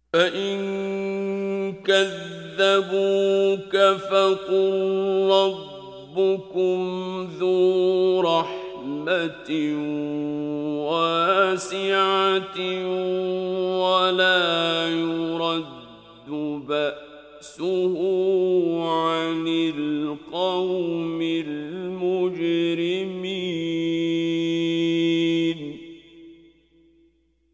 فإن كذبوك فقل ربكم ذو رحمة واسعة ولا يرد بأسه عن القوم